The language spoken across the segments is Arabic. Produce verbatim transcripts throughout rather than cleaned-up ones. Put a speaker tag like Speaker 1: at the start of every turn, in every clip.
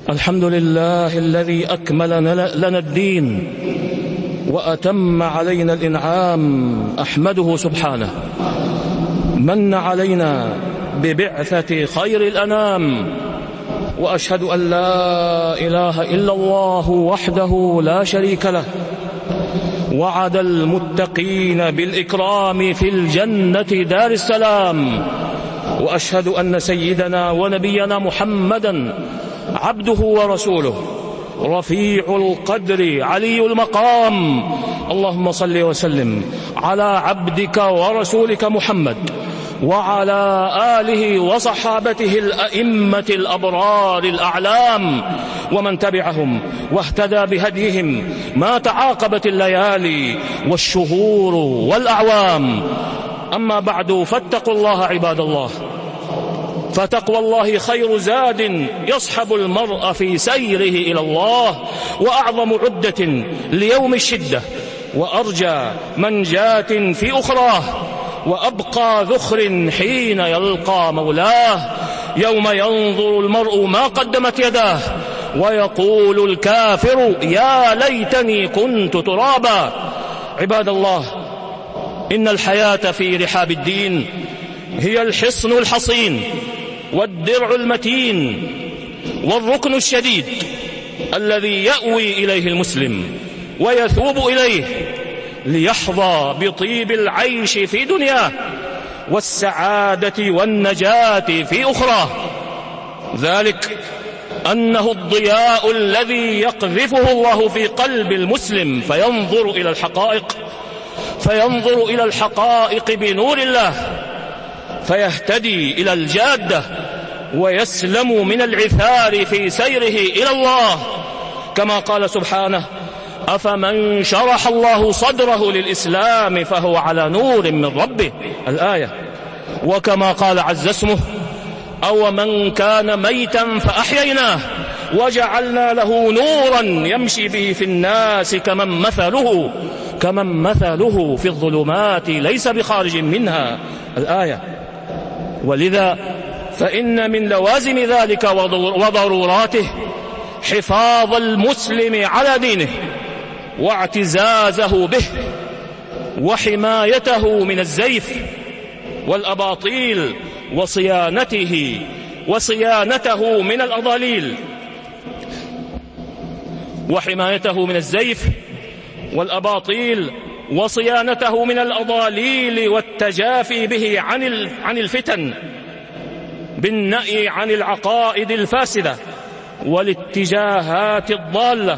Speaker 1: الحمد لله الذي أكمل لنا الدين وأتم علينا الإنعام. أحمده سبحانه، من علينا ببعثة خير الأنام، وأشهد أن لا إله إلا الله وحده لا شريك له، وعد المتقين بالإكرام في الجنة دار السلام. وأشهد أن سيدنا ونبينا محمدا عبده ورسوله، رفيع القدر علي المقام. اللهم صل وسلم على عبدك ورسولك محمد وعلى آله وصحابته الأئمة الأبرار الأعلام، ومن تبعهم واهتدى بهديهم ما تعاقبت الليالي والشهور والأعوام. أما بعد، فاتقوا الله عباد الله، فتقوى الله خير زاد يصحب المرء في سيره إلى الله، وأعظم عدة ليوم الشدة، وأرجى منجاة في أخراه، وأبقى ذخر حين يلقى مولاه، يوم ينظر المرء ما قدمت يداه، ويقول الكافر يا ليتني كنت ترابا. عباد الله، إن الحياة في رحاب الدين هي الحصن الحصين والدرع المتين والركن الشديد الذي يأوي إليه المسلم ويثوب إليه ليحظى بطيب العيش في دنياه والسعادة والنجاة في أخراه. ذلك أنه الضياء الذي يقذفه الله في قلب المسلم فينظر إلى الحقائق فينظر إلى الحقائق بنور الله، فيهتدي إلى الجادة ويسلم من العثار في سيره إلى الله، كما قال سبحانه: أفمن شرح الله صدره للإسلام فهو على نور من ربه، الآية. وكما قال عز اسمه: أو من كان ميتا فأحييناه وجعلنا له نورا يمشي به في الناس كمن مثله كمن مثله في الظلمات ليس بخارج منها، الآية. ولذا فإن من لوازم ذلك وضروراته حفاظ المسلم على دينه واعتزازه به وحمايته من الزيف والأباطيل وصيانته وصيانته من الأضاليل وحمايته من الزيف والأباطيل وصيانته من الأضاليل والتجافي به عن عن الفتن بالنأي عن العقائد الفاسدة والاتجاهات الضالة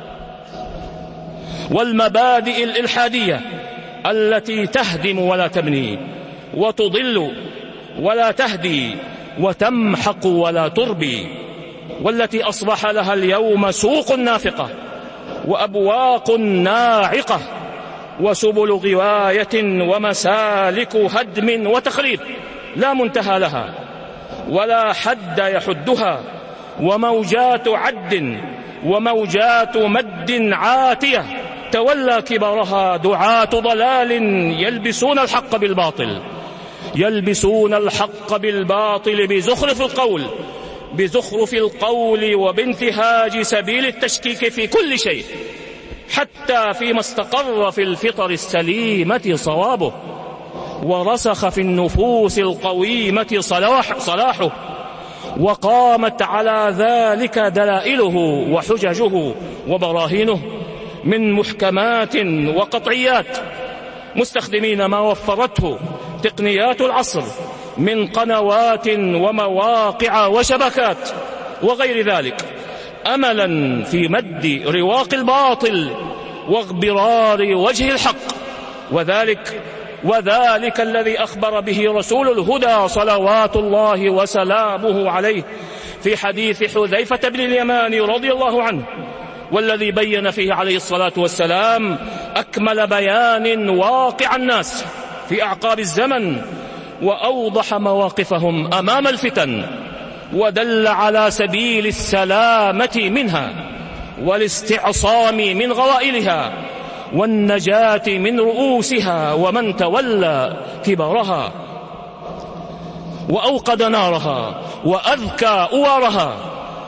Speaker 1: والمبادئ الإلحادية التي تهدم ولا تبني، وتضل ولا تهدي، وتمحق ولا تربي، والتي أصبح لها اليوم سوق نافقة وأبواق ناعقة وسبل غواية ومسالك هدم وتخريب لا منتهى لها ولا حد يحدها، وموجات عد وموجات مد عاتية تولى كبارها دعاة ضلال يلبسون الحق بالباطل يلبسون الحق بالباطل بزخرف القول بزخرف القول وبانتهاج سبيل التشكيك في كل شيء، حتى فيما استقر في الفطر السليمة صوابه ورسخ في النفوس القويمة صلاح صلاحه، وقامت على ذلك دلائله وحججه وبراهينه من محكمات وقطعيات، مستخدمين ما وفرته تقنيات العصر من قنوات ومواقع وشبكات وغير ذلك، أملا في مد رواق الباطل واغبرار وجه الحق. وذلك وذلك الذي أخبر به رسول الهدى صلوات الله وسلامه عليه في حديث حذيفة بن اليمان رضي الله عنه، والذي بين فيه عليه الصلاة والسلام أكمل بيان واقع الناس في أعقاب الزمن، وأوضح مواقفهم أمام الفتن، ودل على سبيل السلامة منها والاستعصام من غوائلها والنجاة من رؤوسها ومن تولى كبرها، وأوقد نارها وأذكى أوارها،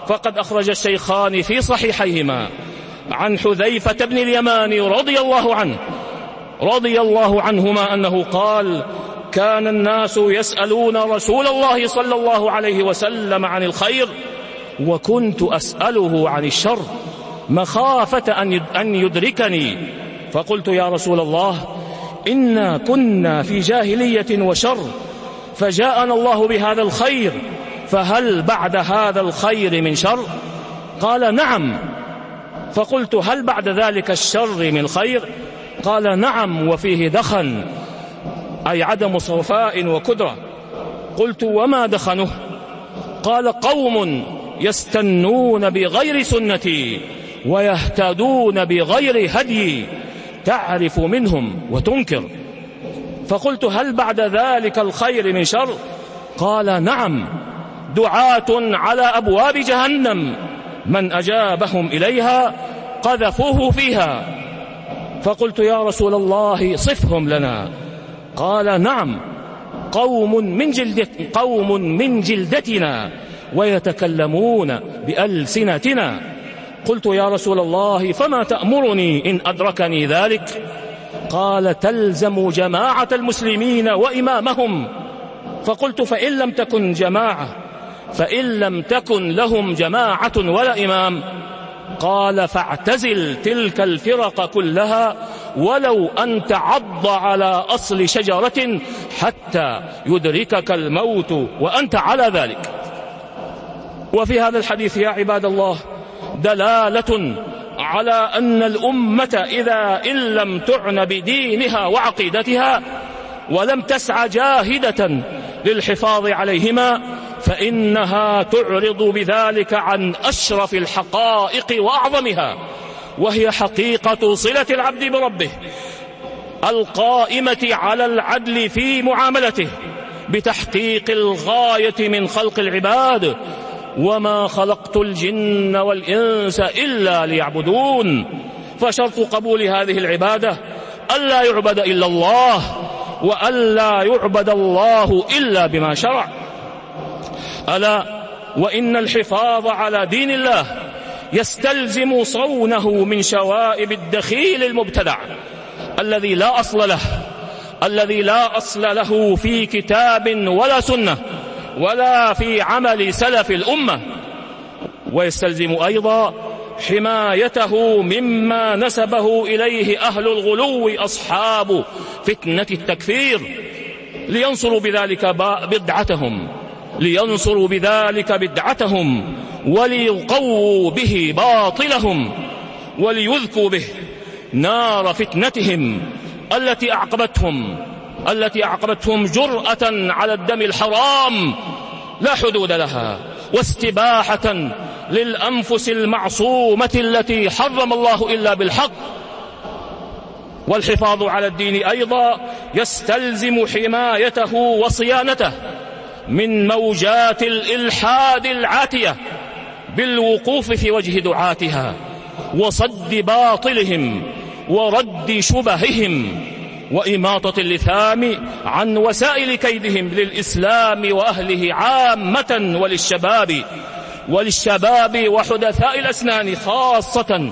Speaker 1: فقد أخرج الشيخان في صحيحيهما عن حذيفة بن اليمان رضي الله عنه رضي الله عنهما أنه قال: كان الناس يسألون رسول الله صلى الله عليه وسلم عن الخير، وكنت أسأله عن الشر مخافة أن يدركني، فقلت: يا رسول الله، إنا كنا في جاهلية وشر، فجاءنا الله بهذا الخير، فهل بعد هذا الخير من شر؟ قال: نعم. فقلت: هل بعد ذلك الشر من خير؟ قال: نعم، وفيه دخن، أي عدم صفاء وكدرة. قلت: وما دخنه؟ قال: قوم يستنون بغير سنتي ويهتدون بغير هدي، تعرف منهم وتنكر. فقلت: هل بعد ذلك الخير من شر؟ قال: نعم، دعاة على أبواب جهنم، من أجابهم إليها قذفوه فيها. فقلت: يا رسول الله، صفهم لنا. قال: نعم، قوم من جلدت قوم من جلدتنا ويتكلمون بألسنتنا. قلت: يا رسول الله، فما تأمرني إن أدركني ذلك؟ قال: تلزم جماعة المسلمين وإمامهم. فقلت: فإن لم تكن جماعة فإن لم تكن لهم جماعة ولا إمام؟ قال: فاعتزل تلك الفرق كلها ولو أن تعض على أصل شجرة حتى يدركك الموت وأنت على ذلك. وفي هذا الحديث يا عباد الله دلالة على أن الأمة إذا إن لم تعن بدينها وعقيدتها ولم تسعى جاهدة للحفاظ عليهما فإنها تعرض بذلك عن أشرف الحقائق وأعظمها، وهي حقيقة صلة العبد بربه القائمة على العدل في معاملته بتحقيق الغاية من خلق العباد: وما خلقت الجن والإنس إلا ليعبدون. فشرط قبول هذه العبادة ألا يعبد إلا الله، وألا يعبد الله إلا بما شرع. ألا وإن الحفاظ على دين الله يستلزم صونه من شوائب الدخيل المبتدع الذي لا أصل له الذي لا أصل له في كتاب ولا سنة ولا في عمل سلف الأمة، ويستلزم أيضا حمايته مما نسبه إليه أهل الغلو أصحاب فتنة التكفير لينصروا بذلك بدعتهم لينصروا بذلك بدعتهم وليقووا به باطلهم وليذكوا به نار فتنتهم التي أعقبتهم التي أعقبتهم جرأة على الدم الحرام لا حدود لها، واستباحة للأنفس المعصومة التي حرم الله إلا بالحق. والحفاظ على الدين أيضا يستلزم حمايته وصيانته من موجات الإلحاد العاتية بالوقوف في وجه دعاتها وصد باطلهم ورد شبههم وإماطة اللثام عن وسائل كيدهم للإسلام وأهله عامة وللشباب وللشباب وحدثاء الأسنان خاصة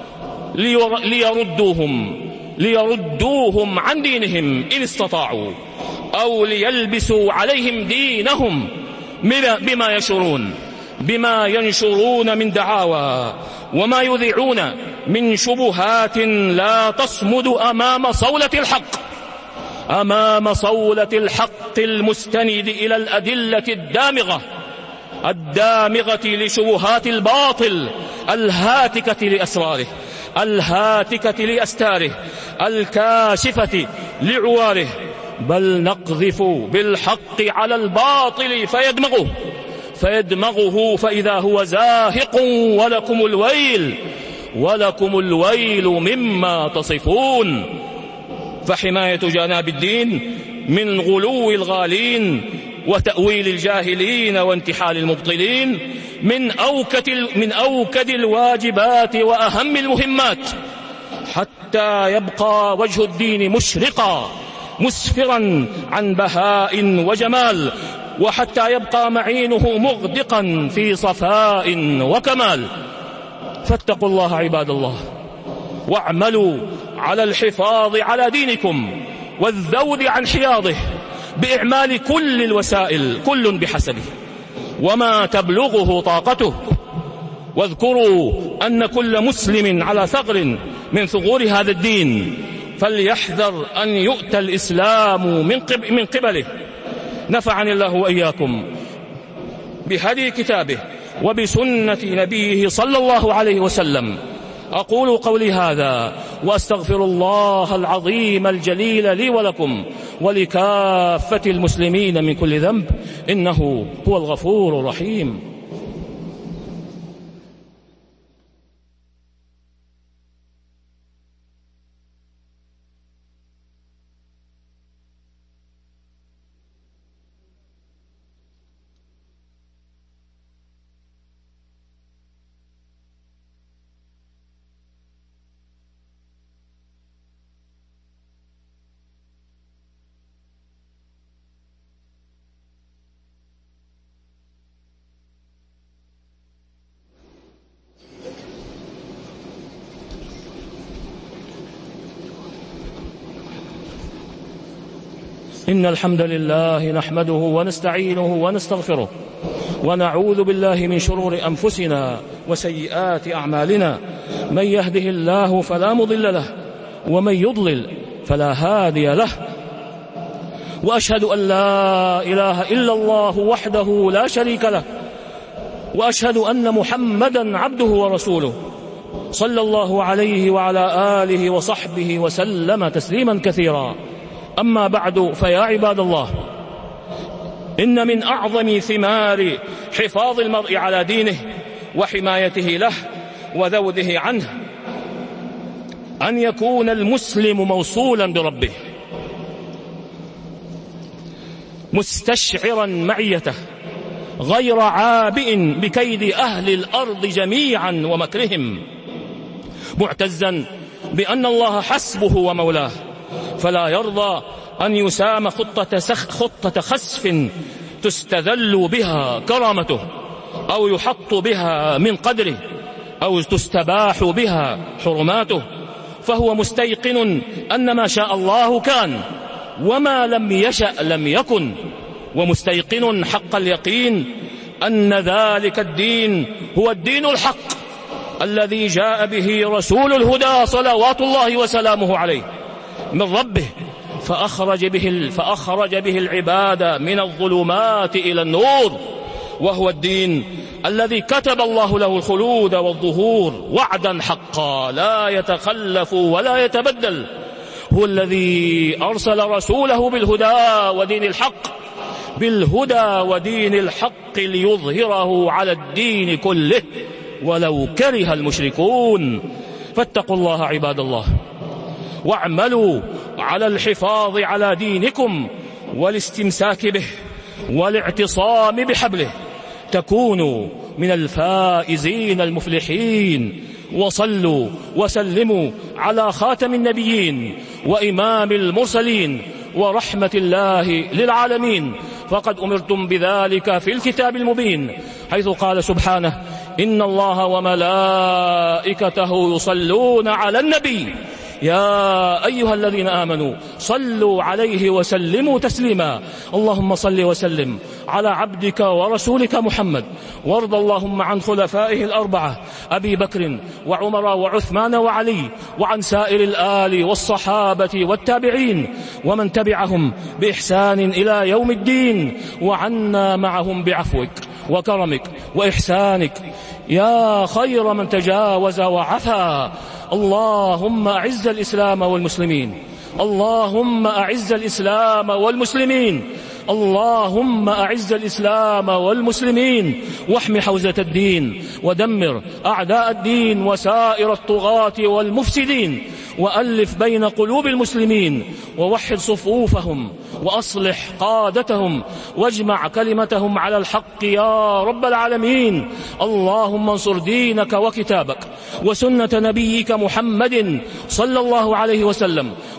Speaker 1: ليردوهم ليردوهم عن دينهم إن استطاعوا، أو ليلبسوا عليهم دينهم بما يشرون بما ينشرون من دعاوى وما يذيعون من شبهات لا تصمد أمام صولة الحق أمام صولة الحق المستند إلى الأدلة الدامغة الدامغة لشبهات الباطل الهاتكة لأسراره الهاتكة لأستاره الكاشفة لعواره، بل نقذف بالحق على الباطل فيدمغه فيدمغه فإذا هو زاهق ولكم الويل ولكم الويل مما تصفون. فحماية جناب الدين من غلو الغالين وتأويل الجاهلين وانتحال المبطلين من أوكد, من أوكد الواجبات وأهم المهمات حتى يبقى وجه الدين مشرقا مسفرا عن بهاء وجمال وحتى يبقى معينه مغدقا في صفاء وكمال. فاتقوا الله عباد الله، واعملوا على الحفاظ على دينكم والذود عن حياضه بإعمال كل الوسائل، كل بحسبه وما تبلغه طاقته. واذكروا أن كل مسلم على ثغر من ثغور هذا الدين، فليحذر أن يؤتى الإسلام من قبله. نفعني الله وإياكم بهدي كتابه وبسنة نبيه صلى الله عليه وسلم. أقول قولي هذا وأستغفر الله العظيم الجليل لي ولكم ولكافة المسلمين من كل ذنب، إنه هو الغفور الرحيم. إن الحمد لله نحمده ونستعينه ونستغفره، ونعوذ بالله من شرور أنفسنا وسيئات أعمالنا. من يهده الله فلا مضل له، ومن يضلل فلا هادي له. وأشهد أن لا إله إلا الله وحده لا شريك له، وأشهد أن محمدا عبده ورسوله صلى الله عليه وعلى آله وصحبه وسلم تسليما كثيرا. أما بعد، فيا عباد الله، إن من أعظم ثمار حفاظ المرء على دينه وحمايته له وذوده عنه أن يكون المسلم موصولا بربه، مستشعرا معيته، غير عابئ بكيد أهل الأرض جميعا ومكرهم، معتزا بأن الله حسبه ومولاه، فلا يرضى أن يسام خطة, سخ خطة خسف تستذل بها كرامته، أو يحط بها من قدره، أو تستباح بها حرماته. فهو مستيقن أن ما شاء الله كان، وما لم يشأ لم يكن، ومستيقن حق اليقين أن ذلك الدين هو الدين الحق الذي جاء به رسول الهدى صلوات الله وسلامه عليه من ربه، فأخرج به, فأخرج به العباد من الظلمات إلى النور، وهو الدين الذي كتب الله له الخلود والظهور وعدا حقا لا يتخلف ولا يتبدل. هو الذي أرسل رسوله بالهدى ودين الحق بالهدى ودين الحق ليظهره على الدين كله ولو كره المشركون. فاتقوا الله عباد الله، واعملوا على الحفاظ على دينكم والاستمساك به والاعتصام بحبله، تكونوا من الفائزين المفلحين. وصلوا وسلموا على خاتم النبيين وإمام المرسلين ورحمة الله للعالمين، فقد أمرتم بذلك في الكتاب المبين، حيث قال سبحانه: إن الله وملائكته يصلون على النبي يا أيها الذين آمنوا صلوا عليه وسلموا تسليما. اللهم صل وسلم على عبدك ورسولك محمد، وارض اللهم عن خلفائه الأربعة أبي بكر وعمر وعثمان وعلي، وعن سائر الآل والصحابة والتابعين ومن تبعهم بإحسان إلى يوم الدين، وعنا معهم بعفوك وكرمك وإحسانك يا خير من تجاوز وعفا. اللهم أعز الإسلام والمسلمين، اللهم أعز الإسلام والمسلمين، اللهم أعز الإسلام والمسلمين، واحم حوزة الدين، ودمر أعداء الدين وسائر الطغاة والمفسدين، وألف بين قلوب المسلمين، ووحد صفوفهم، وأصلح قادتهم، واجمع كلمتهم على الحق يا رب العالمين. اللهم انصر دينك وكتابك وسنة نبيك محمد صلى الله عليه وسلم،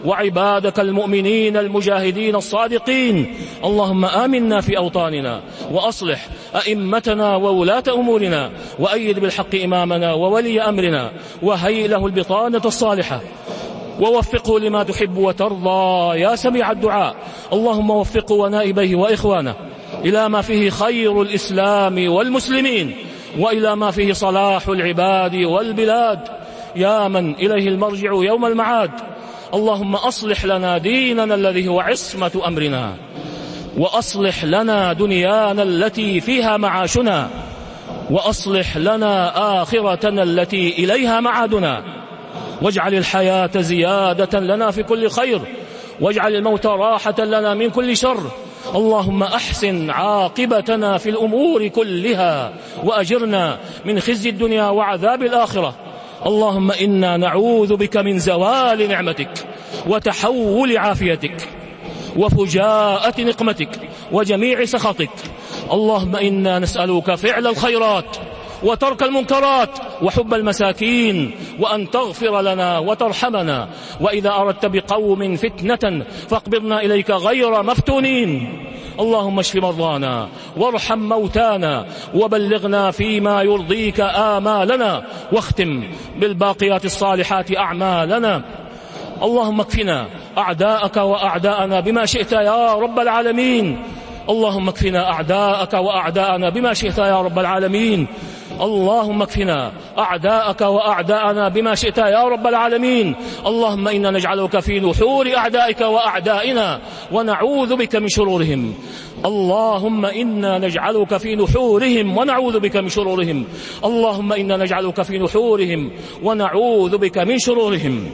Speaker 1: وعبادك المؤمنين المجاهدين الصادقين. اللهم آمنا في أوطاننا وأصلح أئمتنا وولاة أمورنا، وأيد بالحق إمامنا وولي أمرنا، وهيئ له البطانة الصالحة، ووفقه لما تحب وترضى يا سميع الدعاء. اللهم وفقه ونائبيه وإخوانه إلى ما فيه خير الإسلام والمسلمين، وإلى ما فيه صلاح العباد والبلاد، يا من إليه المرجع يوم المعاد. اللهم أصلح لنا ديننا الذي هو عصمة أمرنا، وأصلح لنا دنيانا التي فيها معاشنا، وأصلح لنا آخرتنا التي إليها معادنا، واجعل الحياة زيادة لنا في كل خير، واجعل الموت راحة لنا من كل شر. اللهم أحسن عاقبتنا في الأمور كلها، وأجرنا من خزي الدنيا وعذاب الآخرة. اللهم إنا نعوذ بك من زوال نعمتك، وتحول عافيتك، وفجاءة نقمتك، وجميع سخطك. اللهم إنا نسألك فعل الخيرات، وترك المنكرات، وحب المساكين، وأن تغفر لنا وترحمنا. وإذا أردت بقوم فتنة فاقبضنا إليك غير مفتونين. اللهم اشف مرضانا، وارحم موتانا، وبلغنا فيما يرضيك آمالنا، واختم بالباقيات الصالحات أعمالنا. اللهم اكفنا أعداءك وأعداءنا بما شئت يا رب العالمين. اللهم اكفنا أعداءك وأعداءنا بما شئت يا رب العالمين. اللهم اكفنا أعداءك وأعداءنا بما شئت يا رب العالمين. اللهم إنا نجعلك في نحور أعدائك وأعدائنا، ونعوذ بك من شرورهم. اللهم إنا نجعلك في نحورهم ونعوذ بك من شرورهم. اللهم إنا نجعلك في نحورهم ونعوذ بك من شرورهم.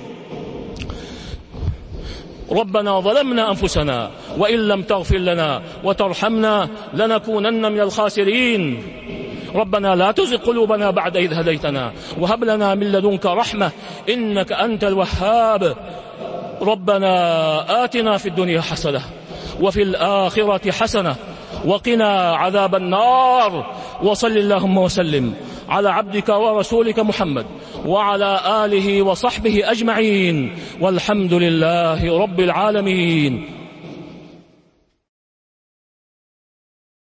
Speaker 1: ربنا ظلمنا أنفسنا، وإن لم تغفر لنا وترحمنا لنكونن من الخاسرين. ربنا لا تزغ قلوبنا بعد إذ هديتنا، وهب لنا من لدنك رحمة إنك أنت الوهاب. ربنا آتنا في الدنيا حسنة، وفي الآخرة حسنة، وقنا عذاب النار. وصل اللهم وسلم على عبدك ورسولك محمد وعلى آله وصحبه أجمعين، والحمد لله رب العالمين.